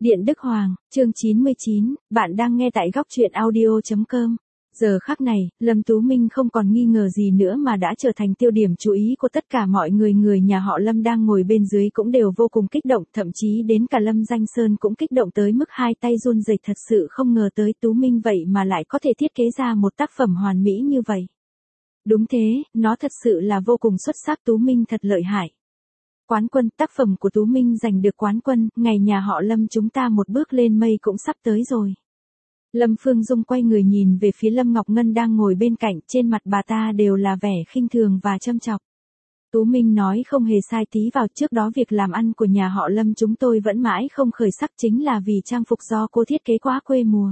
Điện Đức Hoàng, chương 99, bạn đang nghe tại góc truyện audio.com. Giờ khắc này, Lâm Tú Minh không còn nghi ngờ gì nữa mà đã trở thành tiêu điểm chú ý của tất cả mọi người. Người nhà họ Lâm đang ngồi bên dưới cũng đều vô cùng kích động, thậm chí đến cả Lâm Danh Sơn cũng kích động tới mức hai tay run rẩy, thật sự không ngờ tới Tú Minh vậy mà lại có thể thiết kế ra một tác phẩm hoàn mỹ như vậy. Đúng thế, nó thật sự là vô cùng xuất sắc, Tú Minh thật lợi hại. Quán quân, tác phẩm của Tú Minh giành được quán quân, ngày nhà họ Lâm chúng ta một bước lên mây cũng sắp tới rồi. Lâm Phương Dung quay người nhìn về phía Lâm Ngọc Ngân đang ngồi bên cạnh, trên mặt bà ta đều là vẻ khinh thường và châm chọc. Tú Minh nói không hề sai tí vào, trước đó việc làm ăn của nhà họ Lâm chúng tôi vẫn mãi không khởi sắc chính là vì trang phục do cô thiết kế quá quê mùa.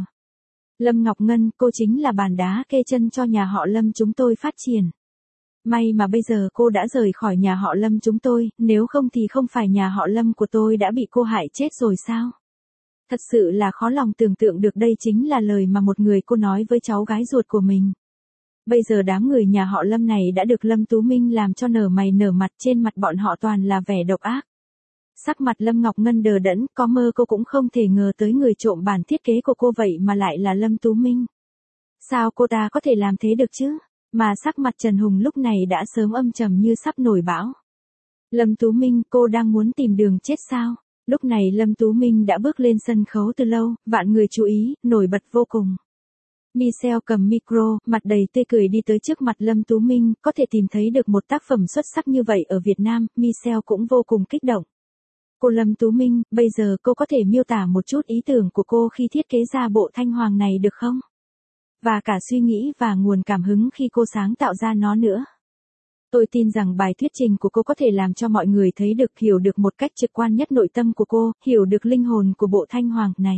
Lâm Ngọc Ngân, cô chính là bàn đá kê chân cho nhà họ Lâm chúng tôi phát triển. May mà bây giờ cô đã rời khỏi nhà họ Lâm chúng tôi, nếu không thì không phải nhà họ Lâm của tôi đã bị cô hại chết rồi sao? Thật sự là khó lòng tưởng tượng được, đây chính là lời mà một người cô nói với cháu gái ruột của mình. Bây giờ đám người nhà họ Lâm này đã được Lâm Tú Minh làm cho nở mày nở mặt, trên mặt bọn họ toàn là vẻ độc ác. Sắc mặt Lâm Ngọc Ngân đờ đẫn, có mơ cô cũng không thể ngờ tới người trộm bản thiết kế của cô vậy mà lại là Lâm Tú Minh. Sao cô ta có thể làm thế được chứ? Mà sắc mặt Trần Hùng lúc này đã sớm âm trầm như sắp nổi bão. Lâm Tú Minh, cô đang muốn tìm đường chết sao? Lúc này Lâm Tú Minh đã bước lên sân khấu từ lâu, vạn người chú ý, nổi bật vô cùng. Michelle cầm micro, mặt đầy tươi cười đi tới trước mặt Lâm Tú Minh, có thể tìm thấy được một tác phẩm xuất sắc như vậy ở Việt Nam, Michelle cũng vô cùng kích động. Cô Lâm Tú Minh, bây giờ cô có thể miêu tả một chút ý tưởng của cô khi thiết kế ra bộ thanh hoàng này được không? Và cả suy nghĩ và nguồn cảm hứng khi cô sáng tạo ra nó nữa. Tôi tin rằng bài thuyết trình của cô có thể làm cho mọi người thấy được, hiểu được một cách trực quan nhất nội tâm của cô, hiểu được linh hồn của bộ thanh hoàng này.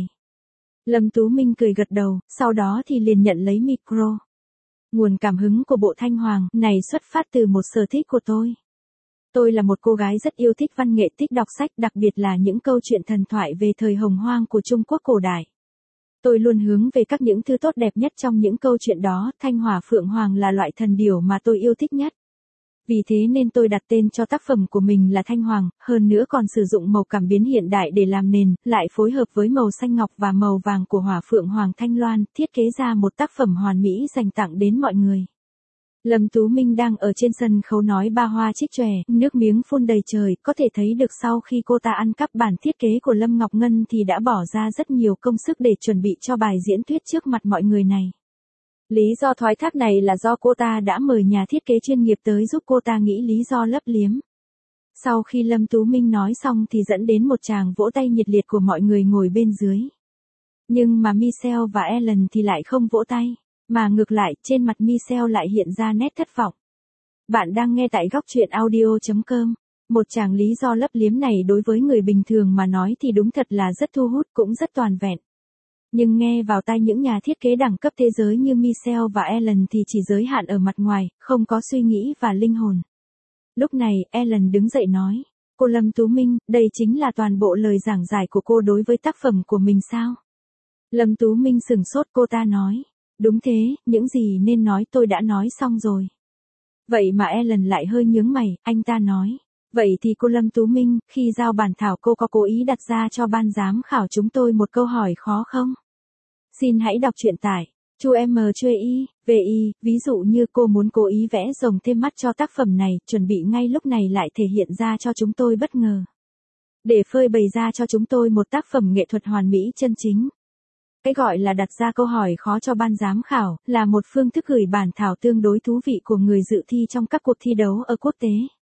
Lâm Tú Minh cười gật đầu, sau đó thì liền nhận lấy micro. Nguồn cảm hứng của bộ thanh hoàng này xuất phát từ một sở thích của tôi. Tôi là một cô gái rất yêu thích văn nghệ, thích đọc sách, đặc biệt là những câu chuyện thần thoại về thời hồng hoang của Trung Quốc cổ đại. Tôi luôn hướng về các những thứ tốt đẹp nhất trong những câu chuyện đó, Thanh Hỏa Phượng Hoàng là loại thần điểu mà tôi yêu thích nhất. Vì thế nên tôi đặt tên cho tác phẩm của mình là Thanh Hoàng, hơn nữa còn sử dụng màu cảm biến hiện đại để làm nền, lại phối hợp với màu xanh ngọc và màu vàng của Hỏa Phượng Hoàng Thanh Loan, thiết kế ra một tác phẩm hoàn mỹ dành tặng đến mọi người. Lâm Tú Minh đang ở trên sân khấu nói ba hoa trích chòe, nước miếng phun đầy trời, có thể thấy được sau khi cô ta ăn cắp bản thiết kế của Lâm Ngọc Ngân thì đã bỏ ra rất nhiều công sức để chuẩn bị cho bài diễn thuyết trước mặt mọi người này. Lý do thoái thác này là do cô ta đã mời nhà thiết kế chuyên nghiệp tới giúp cô ta nghĩ lý do lấp liếm. Sau khi Lâm Tú Minh nói xong thì dẫn đến một tràng vỗ tay nhiệt liệt của mọi người ngồi bên dưới. Nhưng mà Michelle và Ellen thì lại không vỗ tay. Mà ngược lại, trên mặt Michelle lại hiện ra nét thất vọng. Bạn đang nghe tại góc truyện audio.com. Một tràng lý do lấp liếm này đối với người bình thường mà nói thì đúng thật là rất thu hút, cũng rất toàn vẹn. Nhưng nghe vào tai những nhà thiết kế đẳng cấp thế giới như Michelle và Ellen thì chỉ giới hạn ở mặt ngoài, không có suy nghĩ và linh hồn. Lúc này, Ellen đứng dậy nói, cô Lâm Tú Minh, đây chính là toàn bộ lời giảng giải của cô đối với tác phẩm của mình sao? Lâm Tú Minh sửng sốt, cô ta nói. Đúng thế, những gì nên nói tôi đã nói xong rồi. Vậy mà Ellen lại hơi nhướng mày, anh ta nói. Vậy thì cô Lâm Tú Minh, khi giao bản thảo cô có cố ý đặt ra cho ban giám khảo chúng tôi một câu hỏi khó không? Xin hãy đọc truyện tại Chu M Chuê Y, VI, ví dụ như cô muốn cố ý vẽ rồng thêm mắt cho tác phẩm này, chuẩn bị ngay lúc này lại thể hiện ra cho chúng tôi bất ngờ. Để phơi bày ra cho chúng tôi một tác phẩm nghệ thuật hoàn mỹ chân chính. Cái gọi là đặt ra câu hỏi khó cho ban giám khảo, là một phương thức gửi bản thảo tương đối thú vị của người dự thi trong các cuộc thi đấu ở quốc tế.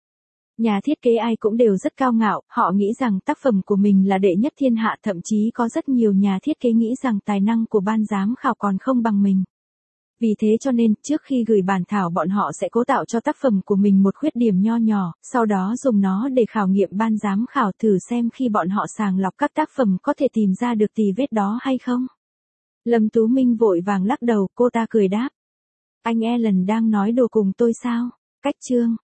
Nhà thiết kế ai cũng đều rất cao ngạo, họ nghĩ rằng tác phẩm của mình là đệ nhất thiên hạ, thậm chí có rất nhiều nhà thiết kế nghĩ rằng tài năng của ban giám khảo còn không bằng mình. Vì thế cho nên, trước khi gửi bản thảo bọn họ sẽ cố tạo cho tác phẩm của mình một khuyết điểm nho nhỏ, sau đó dùng nó để khảo nghiệm ban giám khảo thử xem khi bọn họ sàng lọc các tác phẩm có thể tìm ra được tì vết đó hay không. Lâm Tú Minh vội vàng lắc đầu, cô ta cười đáp. Anh Ellen đang nói đùa cùng tôi sao? Cách chương.